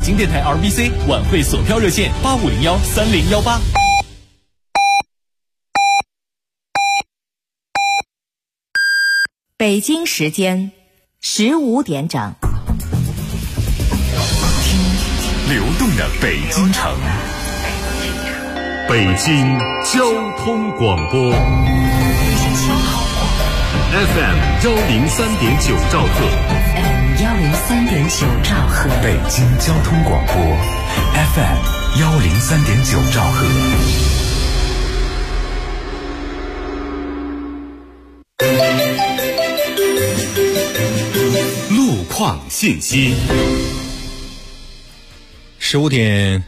京电台 RBC 晚会索票热线85013018。 北京时间15点整， 流动的北京城， 北京交通广播 FM 103.9兆赫 103.9兆赫， 北京交通广播 FM 103.9兆赫。路况信息 ，15点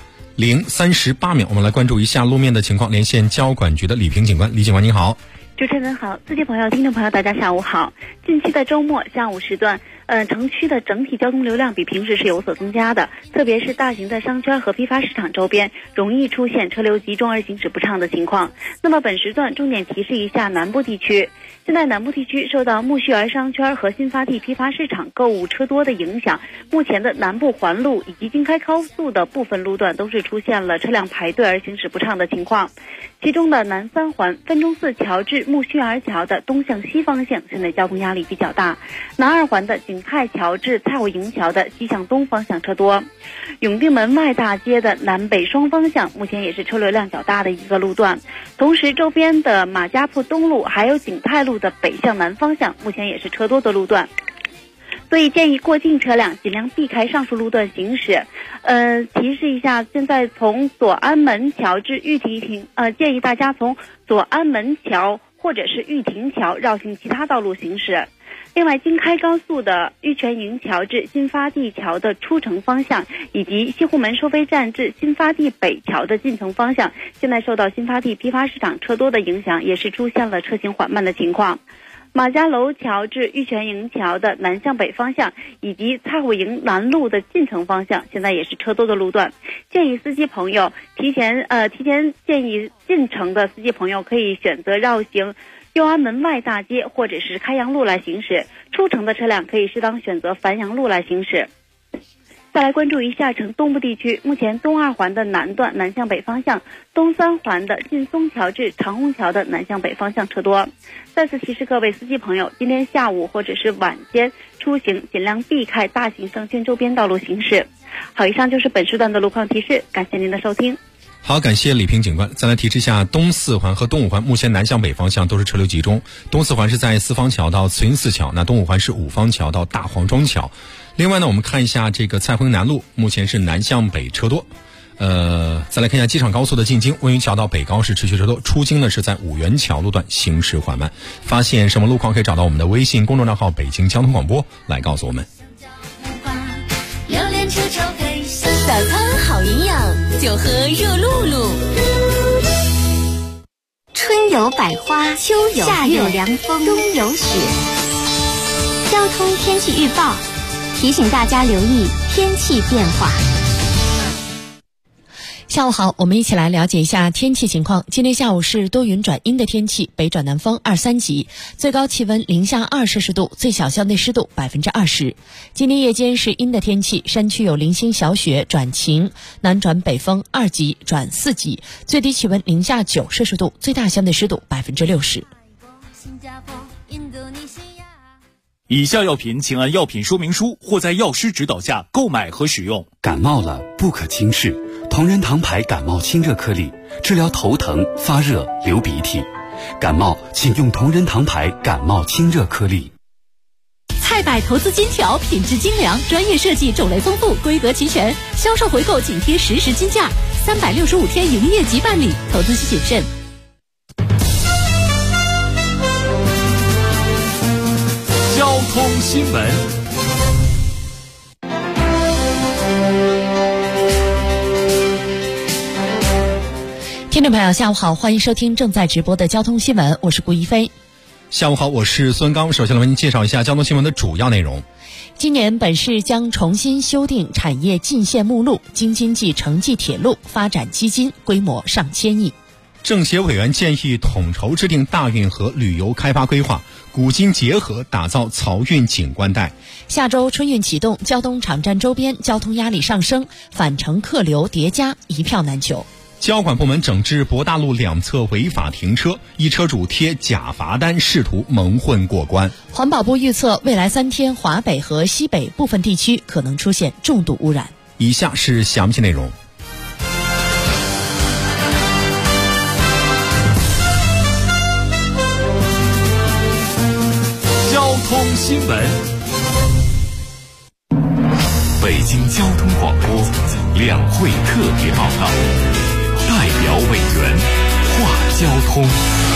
0:38，我们来关注一下路面的情况。连线交管局的李平警官，李警官您好。 主持人好，司机朋友、听众朋友，大家下午好。近期的周末下午时段，城区的整体交通流量比平时是有所增加的，特别是大型的商圈和批发市场周边，容易出现车流集中而行驶不畅的情况。那么本时段重点提示一下南部地区。现在南部地区受到木樨园商圈和新发地批发市场购物车多的影响，目前的南部环路以及京开高速的部分路段都是出现了车辆排队而行驶不畅的情况。其中的南三环分钟寺桥至木樨园桥的东向西方向现在交通压力比较大，南二环的景泰桥至蔡武营桥的西向东方向车多，永定门外大街的南北双方向目前也是车流量较大的一个路段。同时周边的马家铺东路还有景泰路的北向南方向目前也是车多的路段，所以建议过境车辆尽量避开上述路段行驶。提示一下，现在从左安门桥至玉亭建议大家从左安门桥或者是玉亭桥绕行其他道路行驶。另外，京开高速的玉泉营桥至新发地桥的出城方向，以及西湖门收费站至新发地北桥的进城方向，现在受到新发地批发市场车多的影响，也是出现了车行缓慢的情况。马家楼桥至玉泉营桥的南向北方向，以及蔡武营南路的进城方向，现在也是车多的路段。建议司机朋友提前建议进城的司机朋友可以选择绕行右安门外大街或者是开阳路来行驶，出城的车辆可以适当选择繁阳路来行驶。再来关注一下城东部地区，目前东二环的南段南向北方向，东三环的劲松桥至长虹桥的南向北方向车多。再次提示各位司机朋友，今天下午或者是晚间出行尽量避开大型商圈周边道路行驶。好，以上就是本时段的路况提示，感谢您的收听。 好，感谢李平警官。再来提示一下，东四环和东五环目前南向北方向都是车流集中。东四环是在四方桥到慈云寺桥，那东五环是五方桥到大黄庄桥。另外呢，我们看一下这个蔡滉南路，目前是南向北车多。再来看一下机场高速的进京，温榆桥到北高是持续车多，出京呢是在五元桥路段行驶缓慢。发现什么路况可以找到我们的微信公众账号北京交通广播来告诉我们。 早餐好营养，就喝热露露。 春有百花，秋有夏有凉风，冬有雪。交通天气预报提醒大家留意天气变化。 下午好，我们一起来了解一下天气情况。今天下午是多云转阴的天气，北转南风2、3级，最高气温零下2摄氏度，最小相对湿度20%。今天夜间是阴的天气，山区有零星小雪转晴，南转北风2级转4级，最低气温零下9摄氏度，最大相对湿度60%。 以下药品请按药品说明书或在药师指导下购买和使用。 感冒了不可轻视，同仁堂牌感冒清热颗粒，治疗头疼、发热、流鼻涕。感冒请用同仁堂牌感冒清热颗粒。 菜百投资金条，品质精良，专业设计，种类丰富，规格齐全，销售回购紧贴实时金价，365天营业即办理，投资需谨慎。 交通新闻。 听众朋友下午好，欢迎收听正在直播的交通新闻，我是顾一飞。 下午好，我是孙刚。首先来为您介绍一下交通新闻的主要内容。 今年本市将重新修订产业进线目录，京津冀城际铁路发展基金规模上千亿。 政协委员建议统筹制定大运河旅游开发规划， 古今结合打造漕运景观带。 下周春运启动，胶东场站周边交通压力上升，返程客流叠加，一票难求。 交管部门整治博大路两侧违法停车，一车主贴假罚单，试图蒙混过关。 环保部预测，未来3天华北和西北部分地区可能出现重度污染。 以下是详细内容。 交通新闻，北京交通广播两会特别报道，代表委员话交通。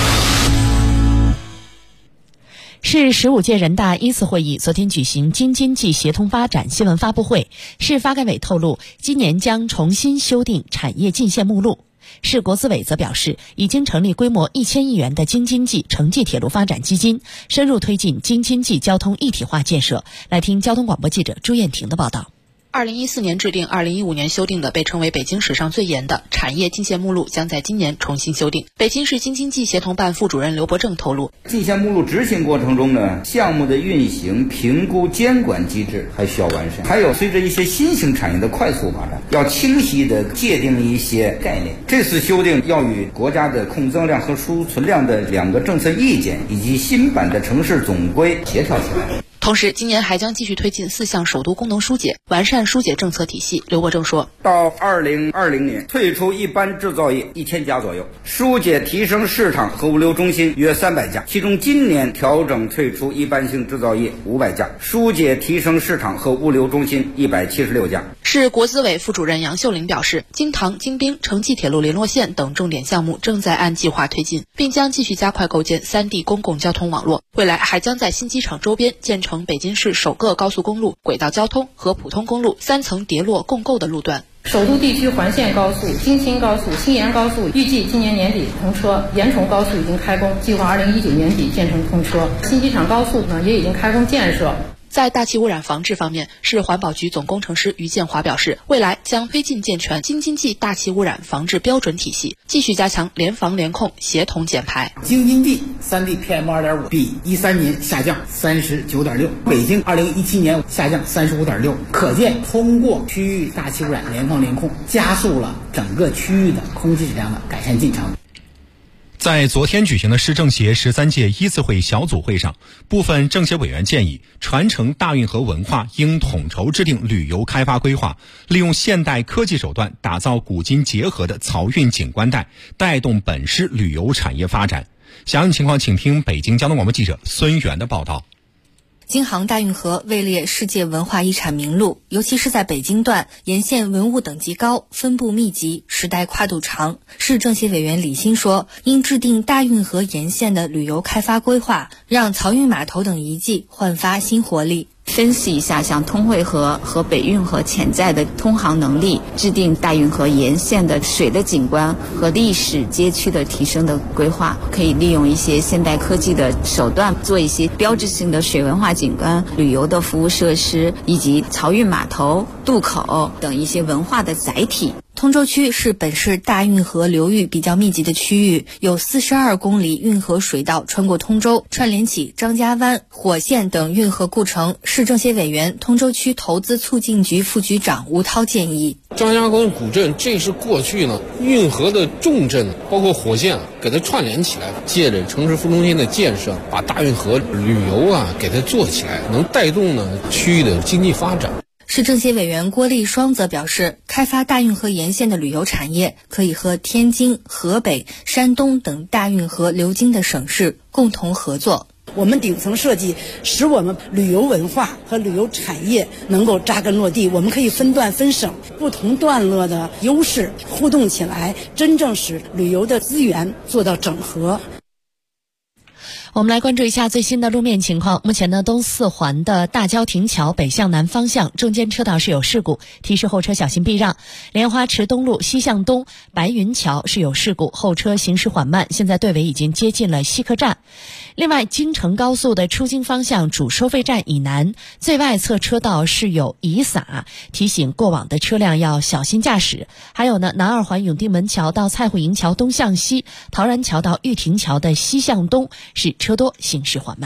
市15届人大1次会议昨天举行京津冀协同发展新闻发布会，市发改委透露，今年将重新修订产业进线目录。市国资委则表示，已经成立规模1000亿元的京津冀城际铁路发展基金，深入推进京津冀交通一体化建设。来听交通广播记者朱艳婷的报道。 2014年制定、2015年修订的被称为北京史上最严的产业进线目录将在今年重新修订。北京市京津冀协同办副主任刘伯正透露， 进线目录执行过程中呢，项目的运行、评估、监管机制还需要完善。还有随着一些新型产业的快速发展，要清晰地界定一些概念。这次修订要与国家的控增量和输存量的2个政策意见以及新版的城市总规协调起来。 同时，今年还将继续推进4项首都功能疏解，完善疏解政策体系。刘伯正说， 到2020年退出一般制造业1000家左右，疏解提升市场和物流中心约300家，其中今年调整退出一般性制造业500家，疏解提升市场和物流中心176家。 市国资委副主任杨秀玲表示，京唐、京滨城际铁路联络线等重点项目正在按计划推进，并将继续加快构建3地公共交通网络。未来还将在新机场周边建成北京市首个高速公路、轨道交通和普通公路3层叠落共构的路段。 首都地区环线高速、京秦高速、新延高速预计今年年底通车，延崇高速已经开工，计划2019年底建成通车。新机场高速呢也已经开工建设。 在大气污染防治方面，市环保局总工程师于建华表示，未来将推进健全京津冀大气污染防治标准体系，继续加强联防联控、协同减排。 京津冀3地 PM2.5 比13年下降39.6%，北京2017年下降35.6%，可见通过区域大气污染联防联控，加速了整个区域的空气质量的改善进程。 在昨天举行的市政协13届1次会议小组会上，部分政协委员建议，传承大运河文化应统筹制定旅游开发规划，利用现代科技手段打造古今结合的漕运景观带，带动本市旅游产业发展。详细情况，请听北京交通广播记者孙源的报道。 京杭大运河位列世界文化遗产名录，尤其是在北京段，沿线文物等级高，分布密集，时代跨度长。市政协委员李欣说，应制定大运河沿线的旅游开发规划，让漕运码头等遗迹焕发新活力。 分析一下像通惠河和北运河潜在的通航能力，制定大运河沿线的水的景观和历史街区的提升的规划，可以利用一些现代科技的手段，做一些标志性的水文化景观、旅游的服务设施，以及漕运码头、渡口等一些文化的载体。 通州区是本市大运河流域比较密集的区域，有42公里运河水道穿过通州，串联起张家湾、火线等运河故城。市政协委员、通州区投资促进局副局长吴涛建议， 张家关古镇这是过去呢运河的重镇，包括火线给它串联起来，借着城市副中心的建设，把大运河旅游给它做起来，能带动呢区域的经济发展。 市政协委员郭立双则表示，开发大运河沿线的旅游产业，可以和天津、河北、山东等大运河流经的省市共同合作。 我们顶层设计使我们旅游文化和旅游产业能够扎根落地，我们可以分段分省，不同段落的优势互动起来，真正使旅游的资源做到整合。 我们来关注一下最新的路面情况。目前呢，东四环的大郊亭桥北向南方向中间车道是有事故，提示后车小心避让。莲花池东路西向东白云桥是有事故，后车行驶缓慢，现在队尾已经接近了西客站。另外，京承高速的出京方向主收费站以南最外侧车道是有遗撒，提醒过往的车辆要小心驾驶。还有呢，南二环永定门桥到蔡户营桥东向西，陶然桥到玉亭桥的西向东是车多，行驶缓慢。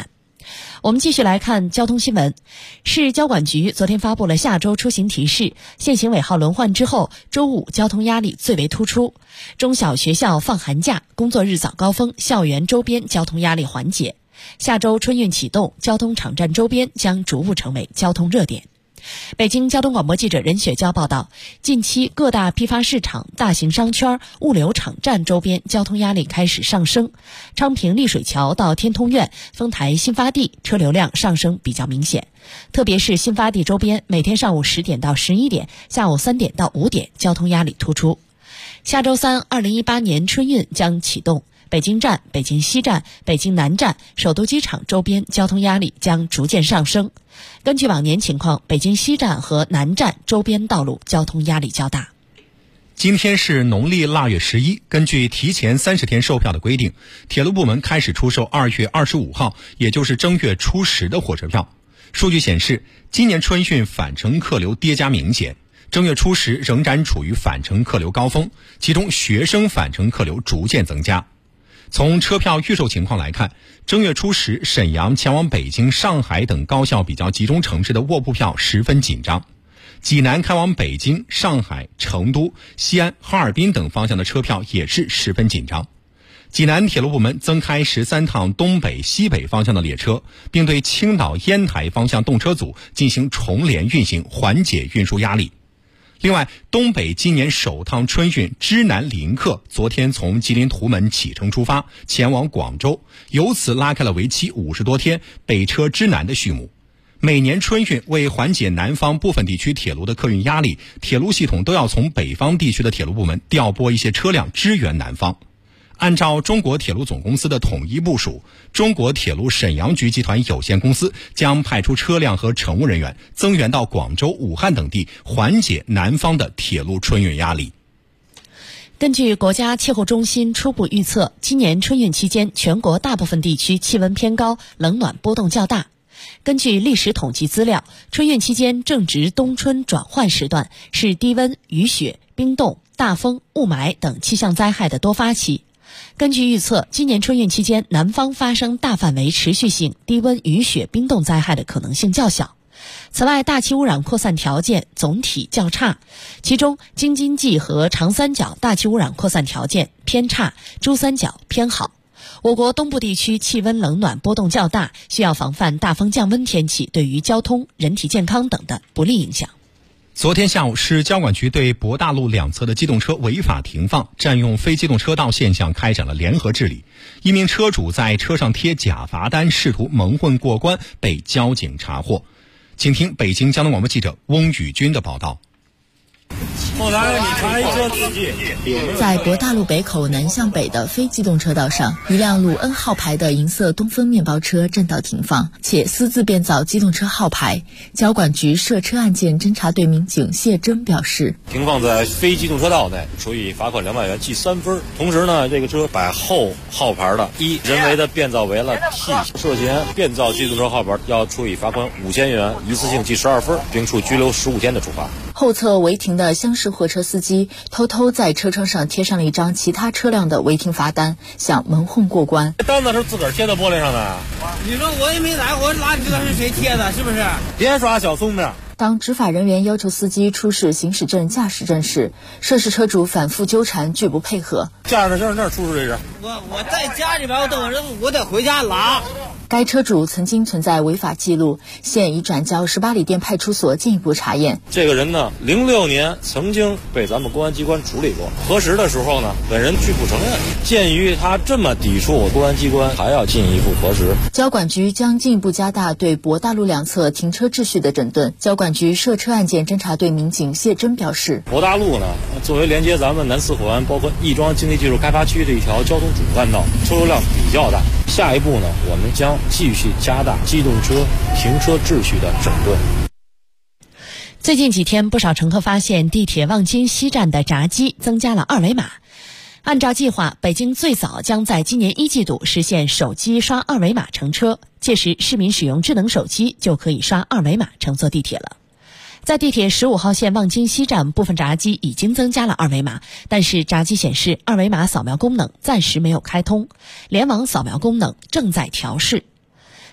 我们继续来看交通新闻。市交管局昨天发布了下周出行提示，限行尾号轮换之后，周五交通压力最为突出。中小学校放寒假，工作日早高峰，校园周边交通压力缓解。下周春运启动，交通场站周边将逐步成为交通热点。北京交通广播记者任雪娇报道，近期各大批发市场、大型商圈、物流场站周边交通压力开始上升。昌平丽水桥到天通苑、丰台新发地车流量上升比较明显，特别是新发地周边，每天上午10点到11点，下午3点到5点，交通压力突出。下周三，2018年春运将启动。北京站、北京西站、北京南站、首都机场周边交通压力将逐渐上升。根据往年情况，北京西站和南站周边道路交通压力较大。 今天是农历腊月11，根据提前30天售票的规定，铁路部门开始出售2月25号，也就是正月初10的火车票。数据显示，今年春运返程客流跌加明显，正月初10仍然处于返程客流高峰，其中学生返程客流逐渐增加。从车票预售情况来看，正月初10沈阳前往北京、上海等高校比较集中城市的卧铺票十分紧张。济南开往北京、上海、成都、西安、哈尔滨等方向的车票也是十分紧张。济南铁路部门增开13趟东北、西北方向的列车，并对青岛、烟台方向动车组进行重联运行，缓解运输压力。另外，东北今年首趟春运知南临客昨天从吉林图门启程出发，前往广州，由此拉开了为期50多天北车知南的序幕。每年春运为缓解南方部分地区铁路的客运压力，铁路系统都要从北方地区的铁路部门调拨一些车辆支援南方。按照中国铁路总公司的统一部署，中国铁路沈阳局集团有限公司将派出车辆和乘务人员增援到广州、武汉等地，缓解南方的铁路春运压力。 根据国家气候中心初步预测，今年春运期间，全国大部分地区气温偏高，冷暖波动较大。根据历史统计资料，春运期间正值冬春转换时段，是低温、雨雪、冰冻、大风、雾霾等气象灾害的多发期。根据预测，今年春运期间，南方发生大范围持续性低温、雨雪、冰冻灾害的可能性较小。此外，大气污染扩散条件总体较差，其中京津冀和长三角大气污染扩散条件偏差，珠三角偏好。我国东部地区气温冷暖波动较大，需要防范大风降温天气对于交通、人体健康等的不利影响。 昨天下午，市交管局对博大路两侧的机动车违法停放、占用非机动车道现象开展了联合治理。一名车主在车上贴假罚单，试图蒙混过关，被交警查获。请听北京交通广播记者翁宇军的报道。 后来你开车自己。 在博大路北口南向北的非机动车道上，一辆鲁 N 号牌的银色东风面包车占道停放，且私自变造机动车号牌。交管局涉车案件侦查队民警谢征表示， 停放在非机动车道内，处以罚款200元，记3分。同时呢，这个车把后号牌的人为的变造为了 T， 涉嫌变造机动车号牌，要处以罚款5000元，一次性记12分，并处拘留15天的处罚。 后侧违停的厢式货车司机偷偷在车窗上贴上了一张其他车辆的违停罚单，想蒙混过关。 单子是自个儿贴在玻璃上的。 你说我也没来，我哪知道是谁贴的，是不是？ 别耍小聪明。 当执法人员要求司机出示行驶证、驾驶证时，涉事车主反复纠缠，拒不配合。 驾驶证那儿出示这是？ 我在家里边，我得回家拿。 该车主曾经存在违法记录，现已转交18里店派出所进一步查验。 这个人呢，06年曾经被咱们公安机关处理过，核实的时候呢，本人拒不承认。鉴于他这么抵触我公安机关，还要进一步核实。 交管局将进一步加大对博大路两侧停车秩序的整顿。交管局涉车案件侦查队民警谢征表示， 博大路呢，作为连接咱们南四环包括亦庄经济技术开发区这一条交通主干道，车流量比较大。下一步呢，我们将继续加大机动车停车秩序的整顿。 最近几天，不少乘客发现地铁望京西站的闸机增加了2维码。按照计划，北京最早将在今年1季度实现手机刷2维码乘车，届时市民使用智能手机就可以刷2维码乘坐地铁了。在地铁15号线望京西站，部分闸机已经增加了2维码，但是闸机显示2维码扫描功能暂时没有开通，联网扫描功能正在调试。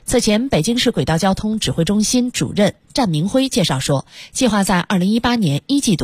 此前，北京市轨道交通指挥中心主任战明辉介绍说，计划在2018年1季度